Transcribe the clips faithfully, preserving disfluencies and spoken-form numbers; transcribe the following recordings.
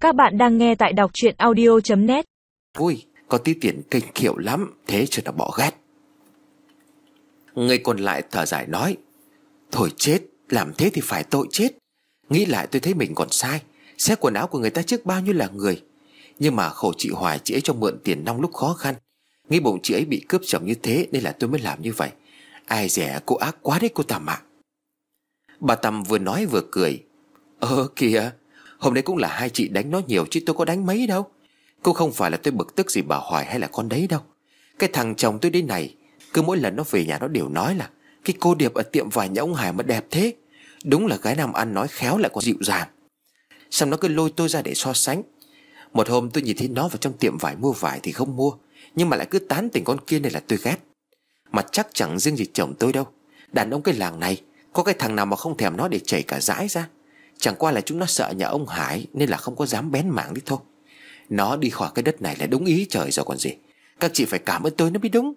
Các bạn đang nghe tại đọc truyện audio chấm net. Vui, có tí tiền kinh khiệu lắm, thế cho nó bỏ ghét. Người còn lại thở dài nói: thôi chết, làm thế thì phải tội chết. Nghĩ lại tôi thấy mình còn sai. Xé quần áo của người ta trước bao nhiêu là người. Nhưng mà khổ chị Hoài, chị ấy cho mượn tiền nong lúc khó khăn. Nghĩ bụng chị ấy bị cướp chồng như thế nên là tôi mới làm như vậy. Ai dè cô ác quá đấy cô Tầm ạ. Bà Tầm vừa nói vừa cười: Ờ kìa, hôm nay cũng là hai chị đánh nó nhiều chứ tôi có đánh mấy đâu. Cô không phải là tôi bực tức gì bà Hoài hay là con đấy đâu. Cái thằng chồng tôi đây này, cứ mỗi lần nó về nhà nó đều nói là cái cô Điệp ở tiệm vải nhà ông Hải mà đẹp thế. Đúng là gái làm ăn nói khéo lại còn dịu dàng. Xong nó cứ lôi tôi ra để so sánh. Một hôm tôi nhìn thấy nó vào trong tiệm vải mua vải thì không mua, nhưng mà lại cứ tán tỉnh con kia này là tôi ghét. Mà chắc chẳng riêng gì chồng tôi đâu. Đàn ông cái làng này có cái thằng nào mà không thèm nó để chảy cả dãi ra. Chẳng qua là chúng nó sợ nhà ông Hải nên là không có dám bén mảng đi thôi. Nó đi khỏi cái đất này là đúng ý trời rồi còn gì. Các chị phải cảm ơn tôi nó mới đúng.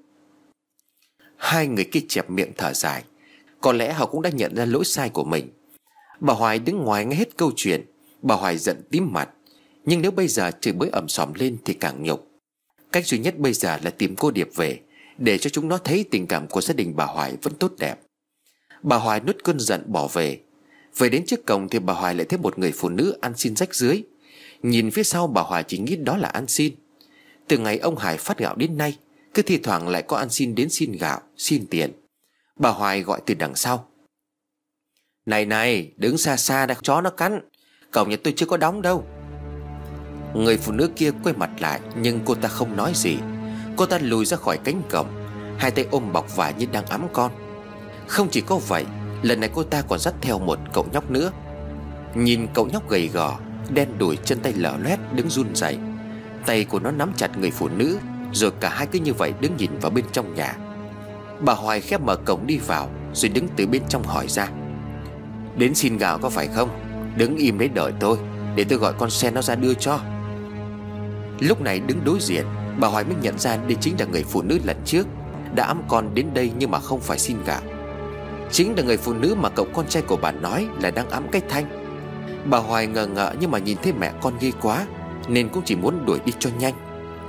Hai người kia chẹp miệng thở dài. Có lẽ họ cũng đã nhận ra lỗi sai của mình. Bà Hoài đứng ngoài nghe hết câu chuyện. Bà Hoài giận tím mặt. Nhưng nếu bây giờ chửi bới ầm sòm lên thì càng nhục. Cách duy nhất bây giờ là tìm cô Điệp về, để cho chúng nó thấy tình cảm của gia đình bà Hoài vẫn tốt đẹp. Bà Hoài nuốt cơn giận bỏ về. Về đến trước cổng thì bà Hoài lại thấy một người phụ nữ ăn xin rách rưới. Nhìn phía sau bà Hoài chỉ nghĩ đó là ăn xin. Từ ngày ông Hải phát gạo đến nay, cứ thi thoảng lại có ăn xin đến xin gạo, xin tiền. Bà Hoài gọi từ đằng sau: Này này, đứng xa xa đã chó nó cắn. Cổng nhà tôi chưa có đóng đâu. Người phụ nữ kia quay mặt lại, nhưng cô ta không nói gì. Cô ta lùi ra khỏi cánh cổng, hai tay ôm bọc vải như đang ẵm con. Không chỉ có vậy, lần này cô ta còn dắt theo một cậu nhóc nữa. Nhìn cậu nhóc gầy gò, đen đùi, chân tay lở loét, đứng run rẩy. Tay của nó nắm chặt người phụ nữ, rồi cả hai cứ như vậy đứng nhìn vào bên trong nhà. Bà Hoài khép mở cổng đi vào, rồi đứng từ bên trong hỏi ra: Đến xin gạo có phải không? Đứng im đấy đợi tôi, để tôi gọi con xe nó ra đưa cho. Lúc này đứng đối diện, bà Hoài mới nhận ra đây chính là người phụ nữ lần trước đã ẵm con đến đây nhưng mà không phải xin gạo. Chính là người phụ nữ mà cậu con trai của bà nói là đang ẵm cái Thanh. Bà Hoài ngờ ngợ nhưng mà nhìn thấy mẹ con ghê quá, nên cũng chỉ muốn đuổi đi cho nhanh.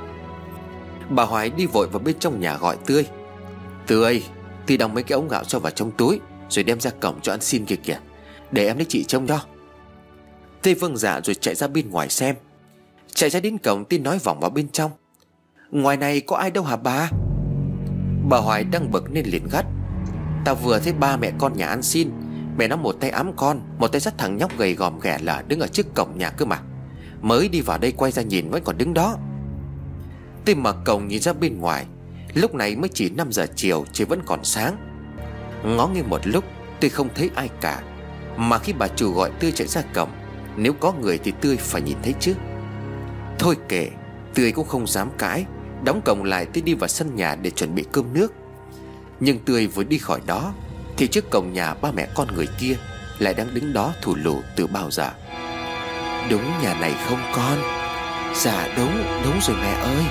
Bà Hoài đi vội vào bên trong nhà gọi Tươi: Tươi, Tươi đong mấy cái ống gạo cho vào trong túi, rồi đem ra cổng cho ăn xin kìa kìa, để em lấy chị trông đó. Tươi vâng dạ rồi chạy ra bên ngoài xem. Chạy ra đến cổng, Tươi nói vòng vào bên trong: Ngoài này có ai đâu hả bà? Bà Hoài đang bực nên liền gắt: Tao vừa thấy ba mẹ con nhà ăn xin, mẹ nó một tay ẵm con, một tay dắt thằng nhóc gầy gòm ghẻ lở đứng ở trước cổng nhà cơ mà. Mới đi vào đây quay ra nhìn vẫn còn đứng đó. Tươi mở cổng nhìn ra bên ngoài. Lúc này mới chỉ năm giờ chiều, trời vẫn còn sáng. Ngó nghiêng một lúc, Tươi không thấy ai cả. Mà khi bà chủ gọi Tươi chạy ra cổng, nếu có người thì Tươi phải nhìn thấy chứ. Thôi kệ, Tươi cũng không dám cãi. Đóng cổng lại, Tươi đi vào sân nhà để chuẩn bị cơm nước. Nhưng Tươi vừa đi khỏi đó thì trước cổng nhà ba mẹ con người kia lại đang đứng đó thù lù từ bao giờ. Đúng nhà này không con? Dạ đúng, đúng rồi mẹ ơi.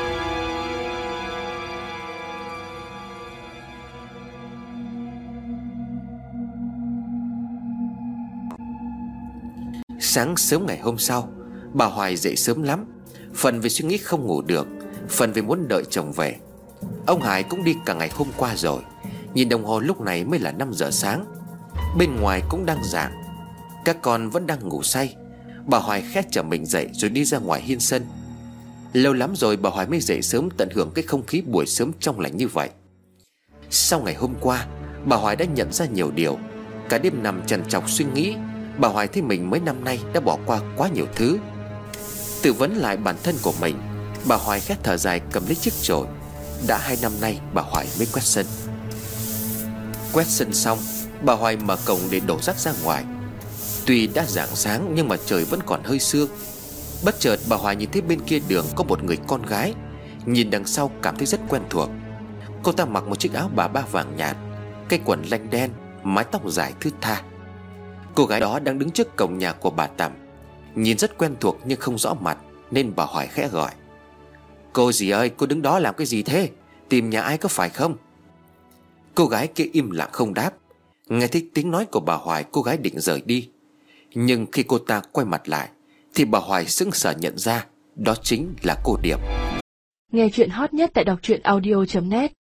Sáng sớm ngày hôm sau, bà Hoài dậy sớm lắm. Phần vì suy nghĩ không ngủ được, phần vì muốn đợi chồng về. Ông Hải cũng đi cả ngày hôm qua rồi. Nhìn đồng hồ lúc này mới là năm giờ sáng. Bên ngoài cũng đang rạng. Các con vẫn đang ngủ say. Bà Hoài khét chở mình dậy rồi đi ra ngoài hiên sân. Lâu lắm rồi bà Hoài mới dậy sớm, tận hưởng cái không khí buổi sớm trong lành như vậy. Sau ngày hôm qua, bà Hoài đã nhận ra nhiều điều. Cả đêm nằm trằn trọc suy nghĩ, bà Hoài thấy mình mấy năm nay đã bỏ qua quá nhiều thứ. Tự vấn lại bản thân của mình, bà Hoài khét thở dài cầm lấy chiếc chổi. Đã hai năm nay bà Hoài mới quét sân. Quét sân xong, bà Hoài mở cổng để đổ rác ra ngoài. Tuy đã rạng sáng nhưng mà trời vẫn còn hơi sương. Bất chợt bà Hoài nhìn thấy bên kia đường có một người con gái. Nhìn đằng sau cảm thấy rất quen thuộc. Cô ta mặc một chiếc áo bà ba vàng nhạt, cái quần lanh đen, mái tóc dài thướt tha. Cô gái đó đang đứng trước cổng nhà của bà Tầm. Nhìn rất quen thuộc nhưng không rõ mặt, nên bà Hoài khẽ gọi: Cô dì ơi, cô đứng đó làm cái gì thế? Tìm nhà ai có phải không? Cô gái kia im lặng không đáp. Nghe thấy tiếng nói của bà Hoài, cô gái định rời đi. Nhưng khi cô ta quay mặt lại Thì bà Hoài sững sờ nhận ra đó chính là cô Điệp. Nghe chuyện hot nhất tại đọc truyện audio chấm net.